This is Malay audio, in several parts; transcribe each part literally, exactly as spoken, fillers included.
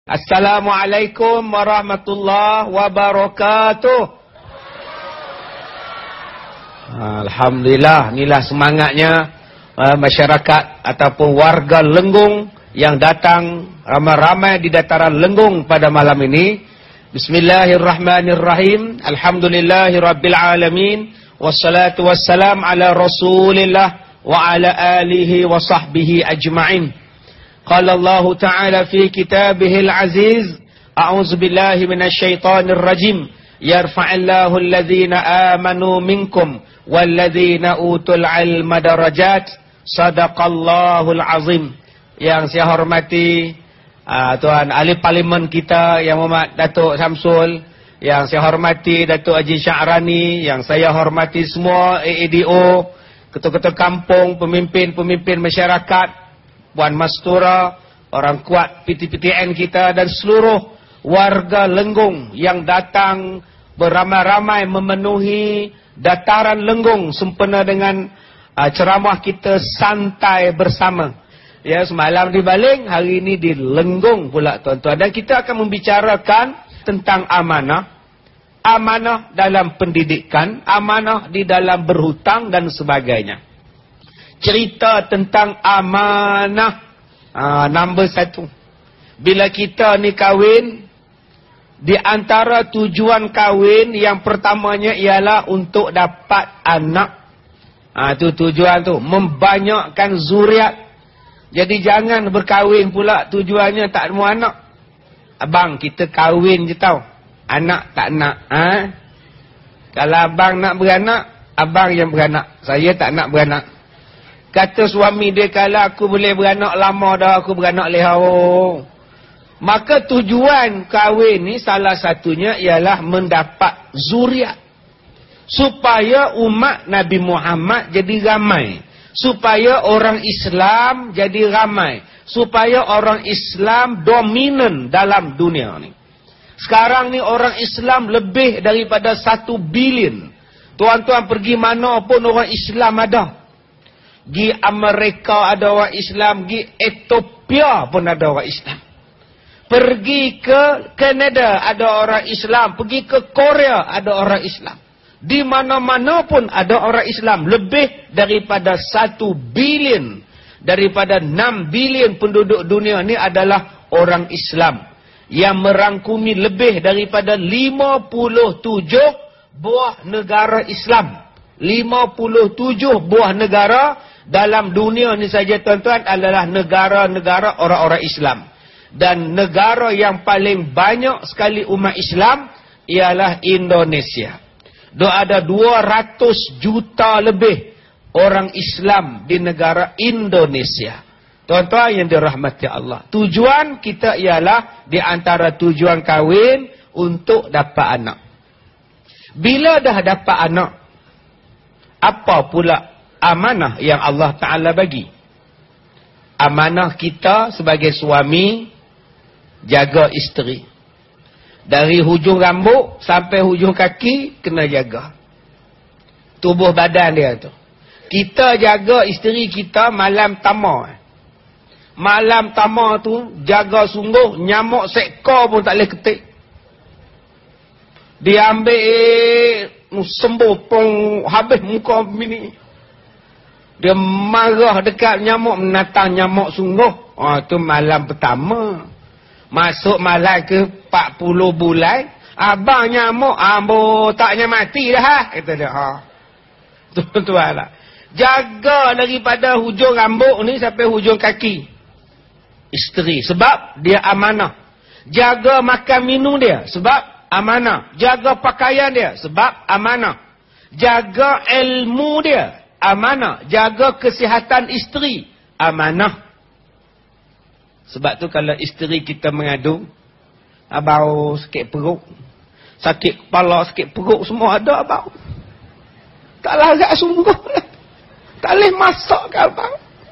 Assalamualaikum warahmatullahi wabarakatuh. Alhamdulillah, inilah semangatnya uh, masyarakat ataupun warga Lenggung yang datang ramai-ramai di dataran Lenggung pada malam ini. Bismillahirrahmanirrahim. Alhamdulillahirabbil alamin. Wassalatu wassalam ala Rasulillah wa ala alihi wa sahbihi ajma'in. Qala Allah Ta'ala fi kitabihil aziz. A'udzu billahi minasy syaithanir rajim. Yarfa'illahu alladhina amanu minkum walladzina utul ilma darajat. Sadaqallahul azim. Yang saya hormati uh, Tuan ahli parlimen kita Yang Muhammad Datuk Samsul, yang saya hormati Datuk Haji Sya'rani, yang saya hormati semua A A D O, ketua-ketua kampung, pemimpin-pemimpin masyarakat, Puan Mastura, orang kuat P T P T N kita, dan seluruh warga Lenggung yang datang beramai-ramai memenuhi dataran Lenggung sempena dengan uh, ceramah kita santai bersama. Ya, semalam di Baling, hari ini di Lenggung pula tuan-tuan. Dan kita akan membicarakan tentang amanah. Amanah dalam pendidikan, amanah di dalam berhutang dan sebagainya. Cerita tentang amanah. Aa, nombor satu. Bila kita ni kahwin, di antara tujuan kahwin yang pertamanya ialah untuk dapat anak. Ah, tu tujuan tu, membanyakkan zuriat. Jadi jangan berkahwin pula tujuannya tak mau anak. Abang, kita kahwin je tau. Anak tak nak. Ha? Kalau abang nak beranak, abang yang beranak. Saya tak nak beranak. Kata suami dia, kalau aku boleh beranak lama dah, aku beranak leha. Maka tujuan kahwin ni salah satunya ialah mendapat zuriat. Supaya umat Nabi Muhammad jadi ramai. Supaya orang Islam jadi ramai. Supaya orang Islam dominan dalam dunia ni. Sekarang ni orang Islam lebih daripada satu bilion. Tuan-tuan pergi mana pun orang Islam ada. Gi Amerika ada orang Islam, gi Ethiopia pun ada orang Islam. Pergi ke Kanada ada orang Islam, pergi ke Korea ada orang Islam. Di mana-mana pun ada orang Islam. Lebih daripada satu bilion, daripada enam bilion penduduk dunia ni adalah orang Islam. Yang merangkumi lebih daripada lima puluh tujuh buah negara Islam. lima puluh tujuh buah negara dalam dunia ni saja tuan-tuan adalah negara-negara orang-orang Islam. Dan negara yang paling banyak sekali umat Islam ialah Indonesia. Dia ada dua ratus juta lebih orang Islam di negara Indonesia. Tuan-tuan yang dirahmati Allah. Tujuan kita ialah di antara tujuan kahwin untuk dapat anak. Bila dah dapat anak, apa pula amanah yang Allah Ta'ala bagi? Amanah kita sebagai suami, jaga isteri. Dari hujung rambut sampai hujung kaki, kena jaga. Tubuh badan dia tu. Kita jaga isteri kita malam tamar. Malam tamar tu, jaga sungguh, nyamuk seekor pun tak boleh ketik. Dia ambil sembuh pun habis muka bini. Dia marah dekat nyamuk, menatang nyamuk sungguh. Oh, tu malam pertama. Masuk malam ke empat puluh bulan, abang nyamuk, ambo taknya mati dah. Ha? Kata dia. Ha. Tuan-tuan lah. Jaga daripada hujung rambut ni sampai hujung kaki isteri. Sebab dia amanah. Jaga makan minum dia. Sebab amanah. Jaga pakaian dia. Sebab amanah. Jaga ilmu dia. Amanah. Jaga kesihatan isteri. Amanah. Sebab tu kalau isteri kita mengadu, abang sakit perut, sakit kepala, sakit perut, semua ada abang. Tak larat sungguh lah. Tak boleh masak ke abang.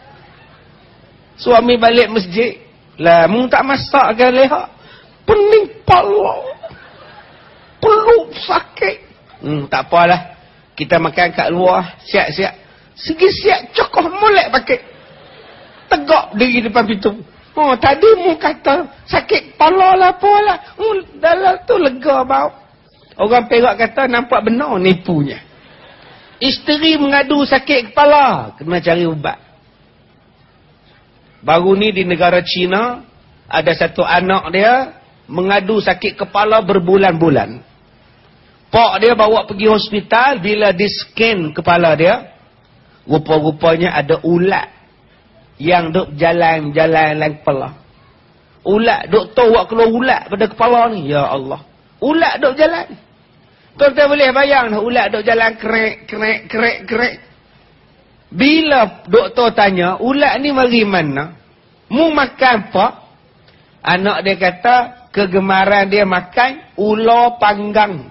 Suami balik masjid, lah mu tak masak ke leha. Pening kepala, perut sakit. Hmm, tak apalah. Kita makan kat luar, siap-siap. Segi siap cokoh molek pakai. Tegak diri depan pintu. Oh, tadi mu kata sakit kepala lah apa lah. Oh, dalam tu lega bau. Orang Perak kata nampak benar nipunya. Isteri mengadu sakit kepala, kena cari ubat. Baru ni di negara China, ada satu anak dia mengadu sakit kepala berbulan-bulan. Pak dia bawa pergi hospital, bila di scan kepala dia, rupa-rupanya ada ulat yang duk jalan-jalan dalam kepala. Ulat, doktor buat keluar ulat pada kepala ni. Ya Allah. Ulat duk jalan. Tuan-tuan boleh bayang dah, ulat duk jalan kerek, kerek, kerek, kerek. Bila doktor tanya, ulat ni mari mana? Mu makan apa? Anak dia kata, kegemaran dia makan ular panggang.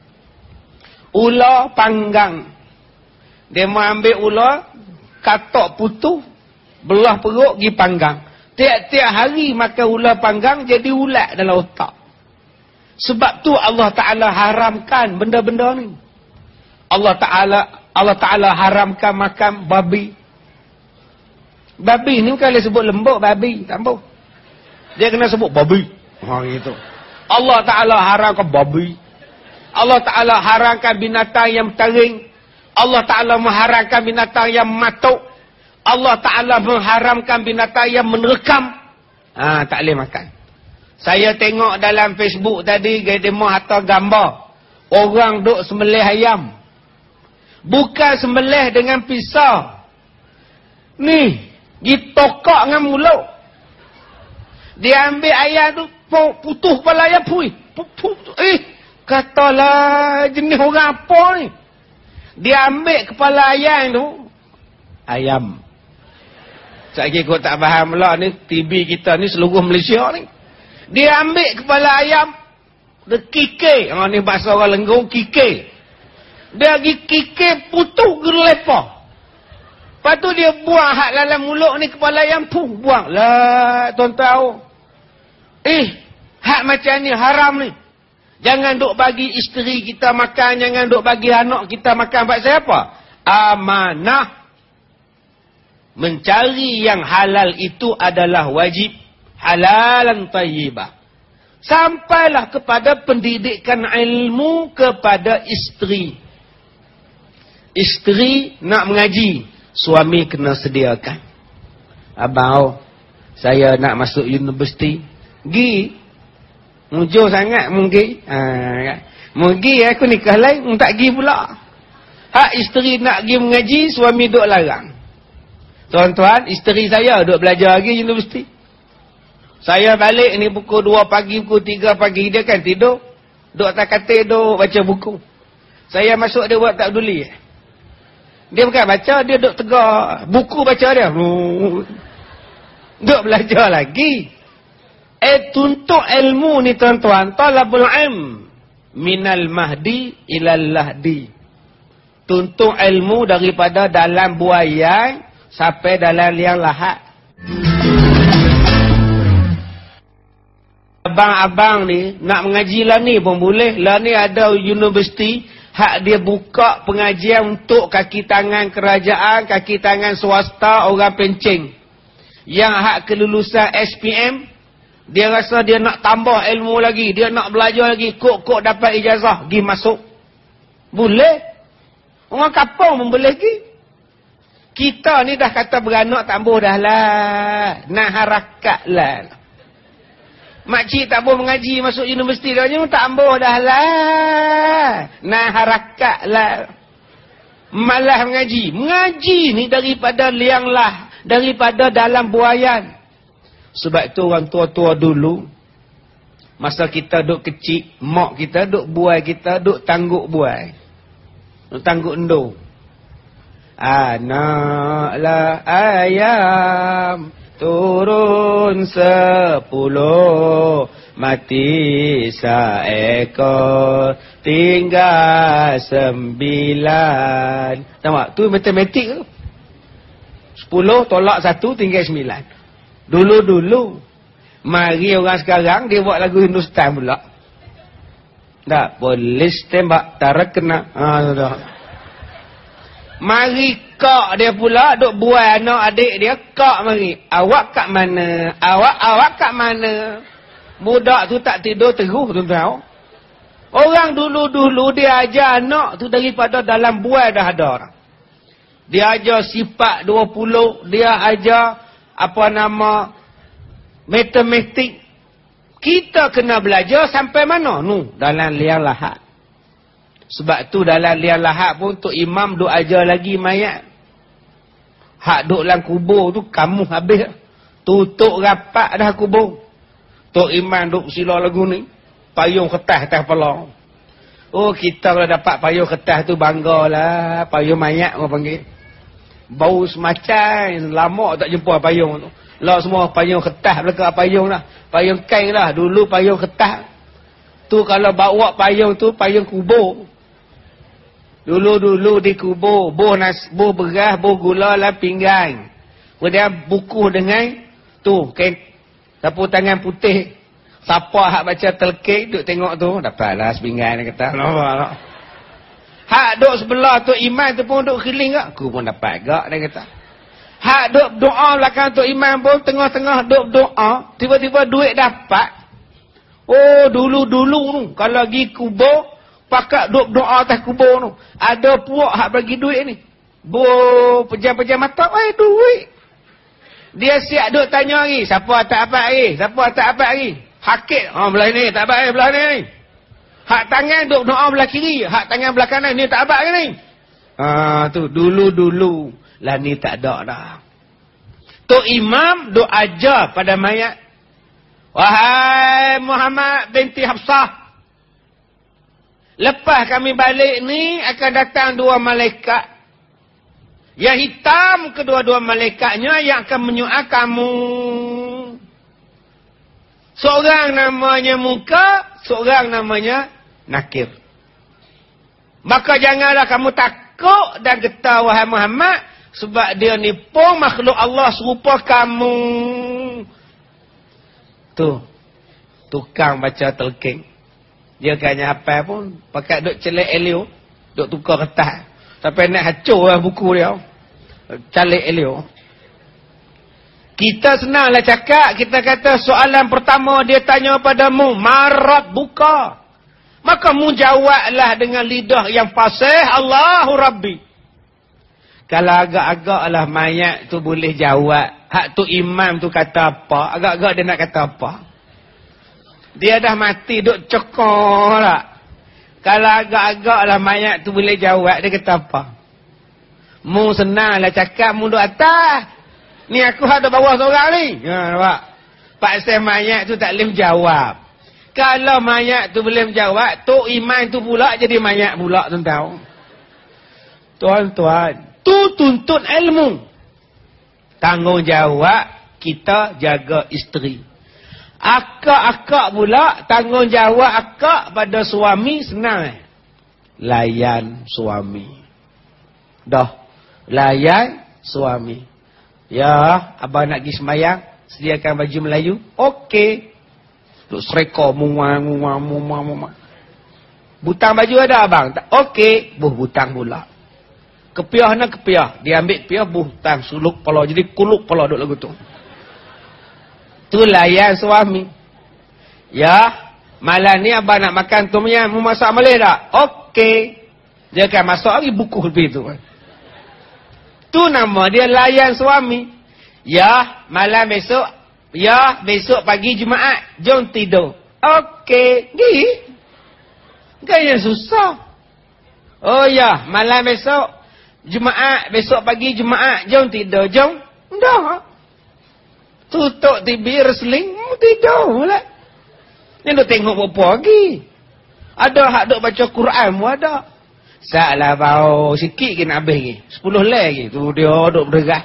Ular panggang. Dia mau ambil ular, katok putus, belah perut, pergi panggang. Tiap-tiap hari makan ular panggang, jadi ulat dalam otak. Sebab tu Allah Ta'ala haramkan benda-benda ni. Allah Ta'ala Allah Ta'ala haramkan makan babi. Babi ni bukan dia sebut lembut, babi. Tak apa. Dia kena sebut babi. Ha, gitu. Allah Ta'ala haramkan babi. Allah Ta'ala haramkan binatang yang bertaring. Allah Ta'ala mengharamkan binatang yang matuk. Allah Ta'ala mengharamkan binatang yang menerekam. Ha, tak boleh makan. Saya tengok dalam Facebook tadi, dia mau hantar gambar. Orang duk sembelih ayam. Bukan sembelih dengan pisau. Ni, ditokak dengan mulut. Dia ambil ayam tu, putus kepala ayam, pui. Eh, katalah jenis orang apa ni. Dia ambil kepala ayam tu, ayam. Sekali kau tak faham pula ni, T V kita ni seluruh Malaysia ni. Dia ambil kepala ayam, dia kikir. Ha, ni bahasa orang Lenggong, kikir. Dia pergi kikir, putus ke lepas. Lepas tu dia buang hak dalam mulut ni, kepala ayam, puh, buang. Lah, tuan tahu. Eh, hak macam ni, haram ni. Jangan duk bagi isteri kita makan, jangan duk bagi anak kita makan. Sebab siapa? Amanah. Mencari yang halal itu adalah wajib. Halalan tayyibah. Sampailah kepada pendidikan ilmu kepada isteri. Isteri nak mengaji, suami kena sediakan. Abang, saya nak masuk universiti. Gi. Mujur sangat mungkin. Ha, kan? Mungkin aku nikah lain, tak gi pula. Hak isteri nak gi mengaji, suami duk larang. Tuan-tuan, isteri saya duk belajar lagi universiti. Saya balik ni pukul dua pagi, pukul tiga pagi, dia kan tidur. Duk atas katil, duk baca buku. Saya masuk, dia buat tak peduli. Dia bukan baca, dia duk tegak. Buku baca dia. Duk belajar lagi. Eh, tuntut ilmu ni tuan-tuan. Talabul ilm. Minal mahdi ilal lahdi. Tuntut ilmu daripada dalam buayan sampai dalam liang lahat. Abang-abang ni nak mengaji lah ni pun boleh. Lah ni ada universiti hak dia buka pengajian untuk kaki tangan kerajaan, kaki tangan swasta, orang pencing. Yang hak kelulusan S P M, dia rasa dia nak tambah ilmu lagi, dia nak belajar lagi, kok-kok dapat ijazah, pergi masuk. Boleh. Orang kapung pun boleh pergi. Kita ni dah kata beranak tak boleh dah lah. Nak harakat lah. Makcik tak boleh mengaji masuk universiti dah. Tak boleh dah lah. Nak harakat lah. Malah mengaji. Mengaji ni daripada liang lah. Daripada dalam buayan. Sebab itu orang tua-tua dulu. Masa kita duk kecil. Mak kita duk buai kita. Duk tangguk buai. Duk tangguk endo. Anaklah ayam turun sepuluh, mati seekor, tinggal sembilan. Nampak? Tu matematik tu. Sepuluh tolak satu, tinggal sembilan. Dulu-dulu. Mari orang sekarang, dia buat lagu Hindustan pula. Tak, polis tembak, tak kena. Ha, sudah. Mari kak dia pula duk buai anak adik dia, kak mari. Awak kat mana? Awak awak kat mana? Budak tu tak tidur terus, tuan-tuan. Orang dulu-dulu dia ajar anak tu daripada dalam buai dah ada. Dia ajar sifat dua puluh, dia ajar apa nama matematik. Kita kena belajar sampai mana? Nu, dalam liang lahat. Sebab tu dalam liang lahat pun Tok Imam duk ajar lagi mayat. Hak duk dalam kubur tu kamu habis. Tutup rapat dah kubur. Tok Imam duk sila lagu ni. Payung kertas atas kepala. Oh, kita kalau dapat payung kertas tu banggalah. Payung mayat orang panggil. Bau semacam lama tak jumpa payung tu. Lah semua payung kertas belakang payung lah. Payung kain lah. Dulu payung kertas. Tu kalau bawa payung tu payung kubur. Dulu-dulu di kubur, buh nas, buh beras, buh gula lah pinggang. Kemudian buku dengan tu, kain sapu tangan putih. Siapa hak baca telkik, duk tengok tu, dapatlah sepinggan dia kata. Nampak tak? Hak duk sebelah tu imam tu pun duk keliling tak? Aku pun dapat gak dia kata. Hak duk doa belakang tu imam pun tengah-tengah duk doa, tiba-tiba duit dapat. Oh, dulu-dulu tu, kalau pergi kubur, pakat duk doa atas kubur tu. Ada puak hak bagi duit ni. Bo pejam-pejam mata, eh duit. Dia siap duk tanya lagi, siapa tak apa lagi? Siapa tak apa lagi? Hakik, oh belah ni tak apa belah ni. Hak tangan duk doa belah kiri, hak tangan belah kanan ni tak apa ni. Ah tu dulu-dulu lah ni tak ada dah. Tok Imam duk ajar pada mayat. Wahai Muhammad binti Hafsah, lepas kami balik ni akan datang dua malaikat. Yang hitam kedua-dua malaikatnya yang akan menyuak kamu. Seorang namanya Muka, seorang namanya Nakir. Maka janganlah kamu takut dan getar wahai Muhammad, sebab dia ni pun makhluk Allah serupa kamu. Tu, tukang baca telking. Dia kanya apa pun, pakai duk celik elio, duk tukar kertas. Sampai nak hancur lah buku dia. Celik elio. Kita senanglah cakap, kita kata soalan pertama dia tanya padamu, marab buka. Maka mu jawablah dengan lidah yang fasih, Allahu Rabbi. Kalau agak-agak lah mayat tu boleh jawab. Hak tu imam tu kata apa, agak-agak dia nak kata apa. Dia dah mati, duk cekor lah. Kalau agak-agak lah mayat tu boleh jawab, dia kata apa? Mu senang lah cakap, mu duk atas. Ni aku ada bawah seorang ni. Ha, nampak? Pak Syekh mayat tu tak boleh menjawab. Kalau mayat tu boleh menjawab, Tok Imam tu pula jadi mayat pula, tuan-tuan. Tuan-tuan, tu tuntut ilmu. Tanggungjawab kita jaga isteri. Akak-akak pula tanggungjawab akak pada suami senang. Layan suami. Dah. Layan suami. Ya, abang nak pergi semayang, sediakan baju Melayu. Okey. Duk sereka muang muang muang muang. Butang baju ada abang? Okey, buh butang pula. Kepiah nak kepiah. Dia ambil kepiah, buh tang suluk kepala. Jadi kuluk kepala duk lagu tu. Tu layan suami. Ya, malam ni abang nak makan tom yam, mu masak boleh tak? Okey. Dia akan masak lagi buku lebih tu. Tu nama dia layan suami. Ya, malam besok. Ya, besok pagi Jumaat. Jom tidur. Okey. Gi. Kaya susah. Oh ya, malam besok. Jumaat. Besok pagi Jumaat. Jom tidur. Jom. Dah. Tutup T V wrestling. Tidur pula. Ni duk tengok apa lagi. Ada hak duk baca Quran pun ada. Salah bau sikit ke nak habis lagi. Sepuluh lagi. Tu dia duk berderah.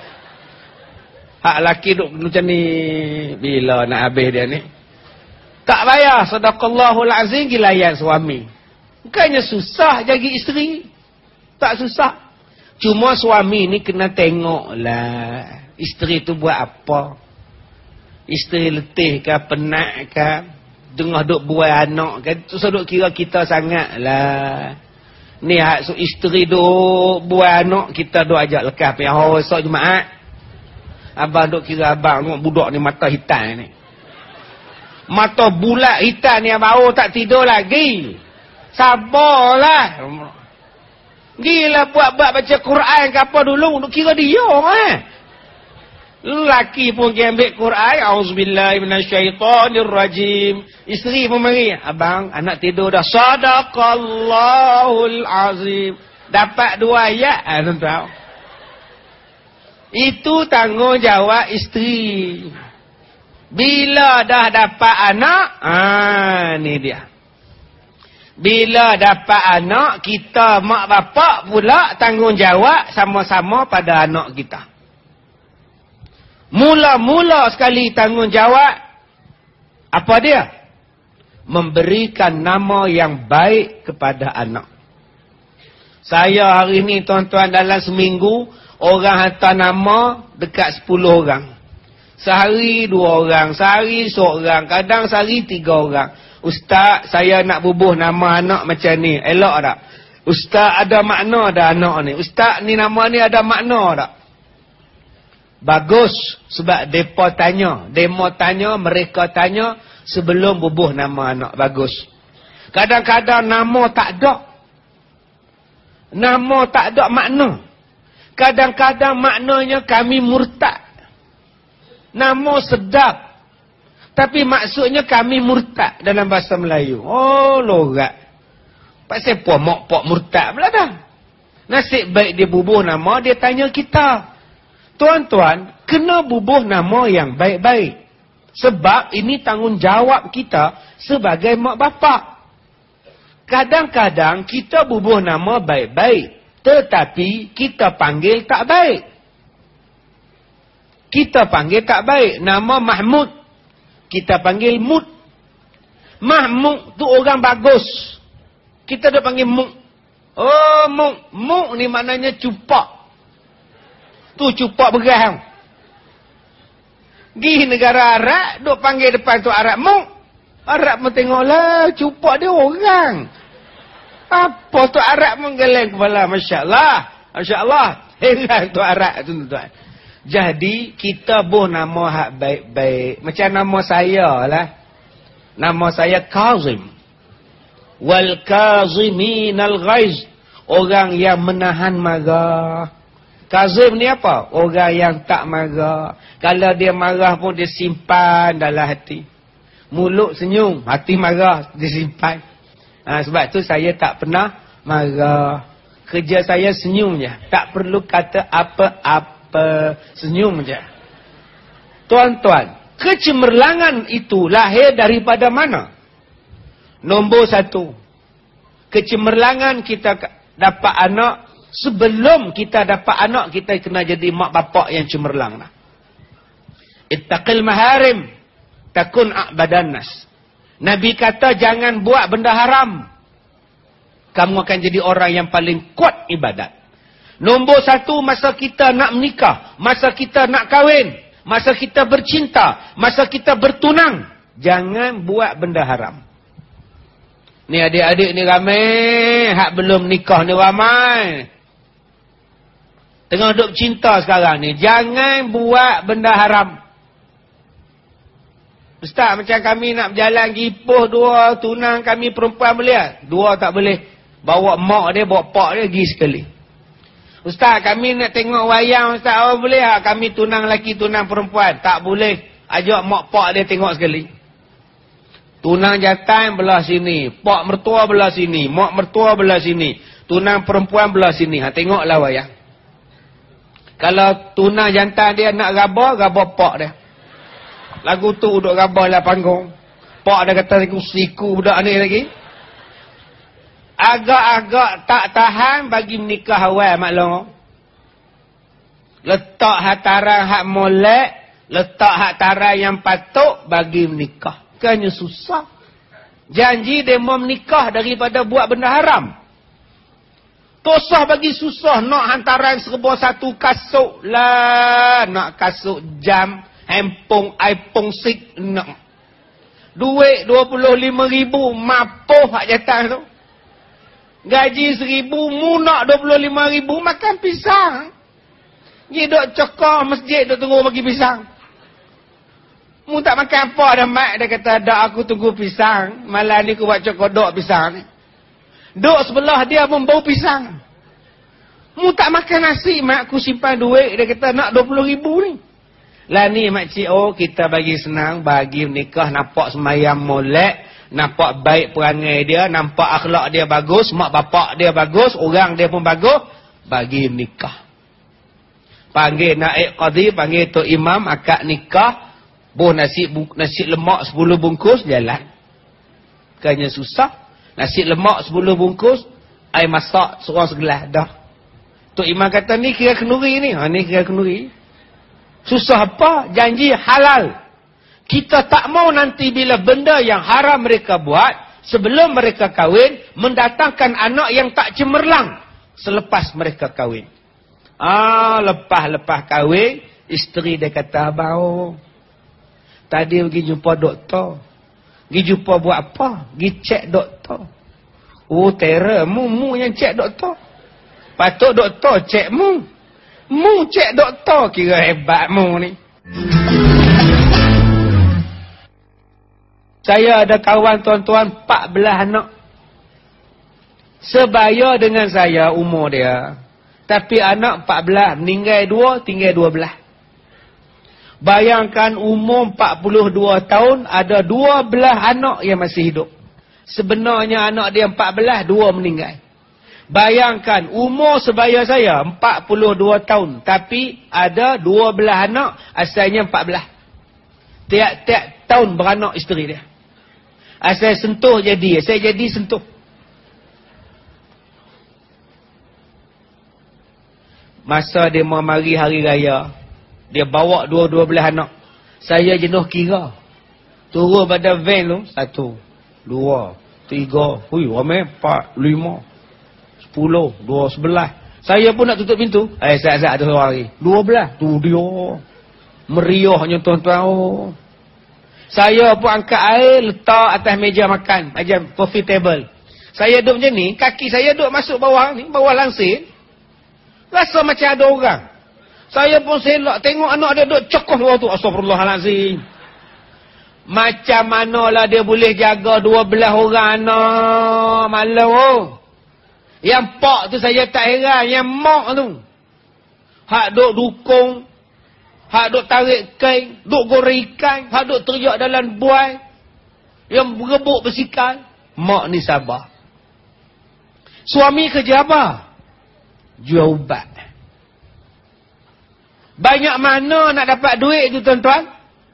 Hak laki duk macam ni. Bila nak habis dia ni. Tak payah. Sadaqallahul azim gilayan suami. Bukannya susah jaga isteri. Tak susah. Cuma suami ni kena tengok lah. Isteri tu buat apa. Isteri letih ke, penat ke. Tengah duk buat anak ke. Tu seduk kira kita sangat lah. Ni hak so isteri duk buat anak, kita duk ajak lekas pergi hari esok Jumaat. Abang duk kira abang tengok budak ni mata hitam ni. Mata bulat hitam ni abang tak tidur lagi. Sabarlah. Gila buat-buat baca Quran ke apa dulu, duk kira dia eh. Lelaki pun dia ambil Quran, auzubillahi minasyaitonirrajim. Isteri pun mari, abang anak tidur dah. Sadaqallahul azim. Dapat dua ayat, ah tuan-tuan. Itu tanggungjawab isteri. Bila dah dapat anak, ah ni dia. Bila dapat anak, kita mak bapak pula tanggungjawab sama-sama pada anak kita. Mula-mula sekali tanggungjawab, apa dia? Memberikan nama yang baik kepada anak. Saya hari ni tuan-tuan dalam seminggu, orang hantar nama dekat sepuluh orang. Sehari dua orang, sehari seorang, kadang sehari tiga orang. Ustaz, saya nak bubuh nama anak macam ni, elok tak? Ustaz, ada makna dah anak ni? Ustaz, ni nama ni ada makna tak? Bagus, sebab mereka tanya. Demo tanya, mereka tanya sebelum bubuh nama anak. Bagus. Kadang-kadang nama tak ada. Nama tak ada makna. Kadang-kadang maknanya kami murtad. Nama sedap. Tapi maksudnya kami murtad dalam bahasa Melayu. Oh, logat. Pasal apa mok-pok murtad pula dah. Nasib baik dia bubuh nama, dia tanya kita. Tuan-tuan, kena bubuh nama yang baik-baik. Sebab ini tanggungjawab kita sebagai mak bapak. Kadang-kadang kita bubuh nama baik-baik, tetapi kita panggil tak baik. Kita panggil tak baik. Nama Mahmud, kita panggil Mud. Mahmud tu orang bagus. Kita dah panggil Mud. Oh, Mud. Mud ni maknanya cupak. Tu cupak berang. Gi negara Arab, duk panggil depan tu Arab Muk. Arab pun tengoklah, cupak dia orang. Apa tu Arab pun geleng kepala, Masya Allah. Masya Allah. Heran tu Arab tu tuan. Jadi, kita buh nama hak baik-baik. Macam nama saya lah. Nama saya Kazim. Wal kaziminal ghaiz. Orang yang menahan marah. Kazim ni apa? Orang yang tak marah. Kalau dia marah pun dia simpan dalam hati. Mulut senyum, hati marah, dia simpan. Ha, sebab tu saya tak pernah marah. Kerja saya senyum je. Tak perlu kata apa-apa. Senyum je. Tuan-tuan, kecemerlangan itu lahir daripada mana? Nombor satu. Kecemerlangan kita dapat anak. Sebelum kita dapat anak, kita kena jadi mak bapak yang cemerlang. Ittaqil maharim, takun a'badan nas. Nabi kata, jangan buat benda haram. Kamu akan jadi orang yang paling kuat ibadat. Nombor satu, masa kita nak menikah, masa kita nak kahwin, masa kita bercinta, masa kita bertunang, jangan buat benda haram. Ni adik-adik ni ramai, hak belum nikah ni ramai. Tengah duk cinta sekarang ni. Jangan buat benda haram. Ustaz, macam kami nak berjalan gipuh dua tunang kami perempuan boleh? Dua tak boleh. Bawa mak dia, bawa pak dia pergi sekali. Ustaz, kami nak tengok wayang Ustaz, oh, boleh tak? Kami tunang lelaki, tunang perempuan. Tak boleh. Ajak mak pak dia tengok sekali. Tunang jantan belah sini. Pak mertua belah sini. Mak mertua belah sini. Tunang perempuan belah sini. Ha, tengoklah wayang. Kalau tunang jantan dia nak gabar, gabar pak dia. Lagu tu duduk gabar lah panggung. Pak dia kata siku budak ni lagi. Agak-agak tak tahan bagi menikah awal maklum. Letak hataran hak molek, letak hataran yang patut bagi menikah. Bukannya susah. Janji dia mau menikah daripada buat benda haram. Tosah bagi susah nak hantaran serba satu kasut lah. Nak kasut jam, handphone, iPhone enam. Nak. Duit dua puluh lima ribu, mapuh hak jatah tu. Gaji seribu, mu nak dua puluh lima ribu makan pisang. Dia duk cokor masjid duk tunggu bagi pisang. Mu tak makan apa dah mak. Dia kata, dak aku tunggu pisang. Malam ni aku buat cokor duk pisang ni. Duk sebelah dia pun bau pisang. Mu tak makan nasi mak, aku simpan duit. Dia kata nak dua puluh ribu ni. Lah ni makcik, oh kita bagi senang, bagi nikah, nampak semayang molek. Nampak baik perangai dia, nampak akhlak dia bagus, mak bapak dia bagus, orang dia pun bagus, bagi nikah. Panggil naik qadhi, panggil tok imam, akad nikah, buh nasi nasi lemak sepuluh bungkus, jalan. Bukannya susah. Nasi lemak sepuluh bungkus, air masak seorang segelas, dah. Tok imam kata, ni kira kenduri ni. Ha, ni kira kenduri. Susah apa? Janji halal. Kita tak mau nanti bila benda yang haram mereka buat, sebelum mereka kahwin, mendatangkan anak yang tak cemerlang selepas mereka kahwin. Ah, lepas-lepas kahwin, isteri dia kata, abang, tadi pergi jumpa doktor. Pergi jumpa buat apa? Pergi cek doktor. Oh, terror. Mu, mu yang cek doktor. Patut doktor cek mu. Mu cek doktor, kira hebat mu ni. Saya ada kawan tuan-tuan empat belas anak. Sebaya dengan saya umur dia. Tapi anak empat belas, meninggal dua, tinggal dua belas. Bayangkan umur empat puluh dua tahun, ada dua belas anak yang masih hidup. Sebenarnya anak dia empat belas, dua meninggal. Bayangkan umur sebaya saya empat puluh dua tahun. Tapi ada dua belas anak, asalnya empat belas. Tiap-tiap tahun beranak isteri dia. Asal sentuh jadi, saya jadi sentuh. Masa dia mau mari hari raya, dia bawa dua-dua belah anak. Saya jenuh kira. Turun pada van tu, satu, dua, tiga, hui, ramai, empat, lima, sepuluh, dua, sebelah. Saya pun nak tutup pintu. Eh, saat-saat ada seorang lagi. Dua belah. Tu dia. Meriahnya tuan-tuan. Oh. Saya pun angkat air, letak atas meja makan. Macam coffee table. Saya duduk macam ni, kaki saya duduk masuk bawah ni, bawah langsir. Rasa macam ada orang. Saya pun selak, tengok anak dia duduk cokoh bawah tu. Astagfirullahaladzim. Macam manalah dia boleh jaga dua belas orang anak. Malam oh. Yang pak tu saya tak heran, yang mak tu. Hak duduk dukung. Hak duk tarik kain, duk goreng ikan, hak duk teriak dalam buai, yang berebuk bersikal. Mak ni sabar. Suami kerja apa? Jual ubat. Banyak mana nak dapat duit tu tuan-tuan?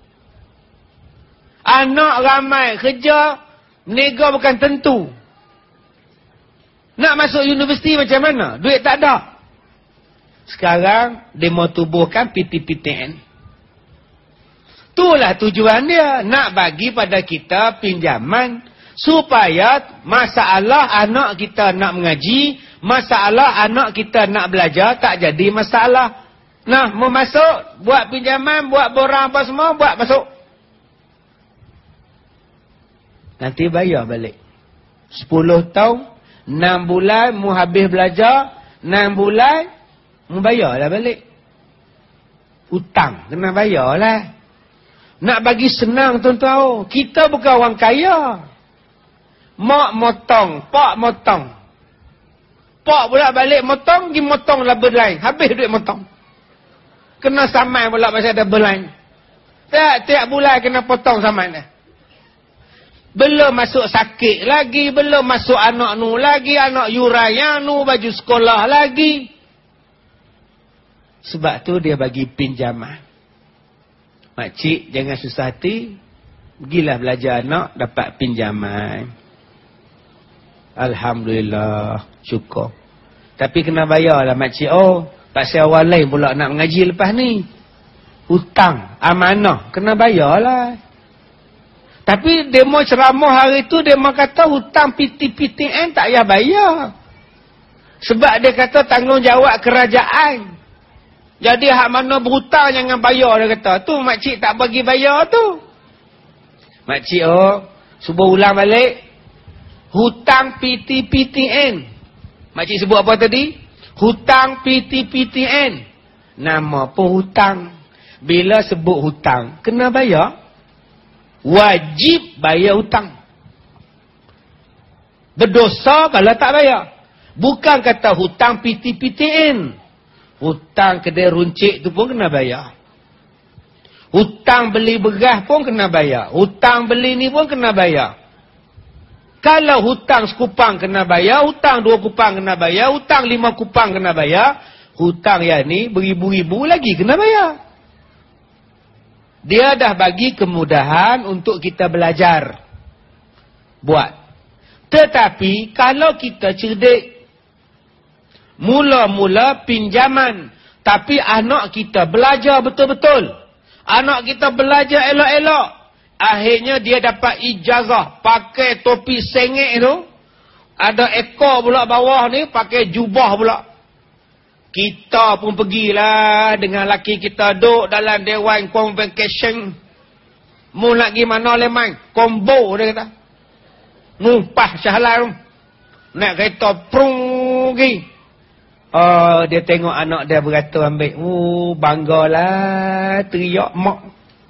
Anak ramai, kerja, menega bukan tentu. Nak masuk universiti macam mana? Duit tak ada. Sekarang, dia mau tubuhkan P T P T N. Itulah tujuan dia. Nak bagi pada kita pinjaman. Supaya masalah anak kita nak mengaji, masalah anak kita nak belajar, tak jadi masalah. Nah, mau masuk, buat pinjaman, buat borang apa semua, buat masuk. Nanti bayar balik. sepuluh tahun, enam bulan, mu habis belajar, enam bulan, mu bayarlah balik. Hutang, kena bayarlah. Nak bagi senang tuan-tuan, oh, kita bukan orang kaya. Mak motong, pak motong. Pak pula balik motong, pergi motong label lain. Habis duit motong. Kena saman pula pasal ada belain. Tiap-tiap bulan kena potong saman dah. Belum masuk sakit lagi, belum masuk anak nu lagi, anak yuraya nu, baju sekolah lagi. Sebab tu dia bagi pinjaman. Makcik jangan susah hati. Pergilah belajar anak, dapat pinjaman. Alhamdulillah, syukur. Tapi kena bayarlah makcik. Oh, pasal orang lain pula nak mengaji lepas ni. Hutang, amanah, kena bayarlah. Tapi demo ceramah hari tu, demo kata hutang P T P T N tak payah bayar. Sebab dia kata tanggungjawab kerajaan. Jadi hak mana berhutang jangan bayar, dia kata. Tu makcik tak bagi bayar tu. Makcik oh, subuh ulang balik. Hutang P T P T N Makcik sebut apa tadi? Hutang P T P T N. Nama pun hutang. Bila sebut hutang, kena bayar. Wajib bayar hutang. Berdosa kalau tak bayar. Bukan kata hutang P T P T N. Hutang kedai runcit tu pun kena bayar. Hutang beli beras pun kena bayar. Hutang beli ni pun kena bayar. Kalau hutang sekupang kena bayar, hutang dua kupang kena bayar, hutang lima kupang kena bayar, hutang yang ni beribu-ribu lagi kena bayar. Dia dah bagi kemudahan untuk kita belajar. Buat. Tetapi kalau kita cerdik, mula-mula pinjaman, tapi anak kita belajar betul-betul, anak kita belajar elok-elok, akhirnya dia dapat ijazah pakai topi sengek tu, ada ekor pula bawah ni, pakai jubah pula. Kita pun pergilah dengan laki kita duduk dalam Dewan Convocation. Mu nak pergi mana lemang? Combo dia kata. Numpah syahlan tu. Nak kereta prung pergi. Oh, dia tengok anak dia beratur ambil. Oh, banggalah. Teriak mak.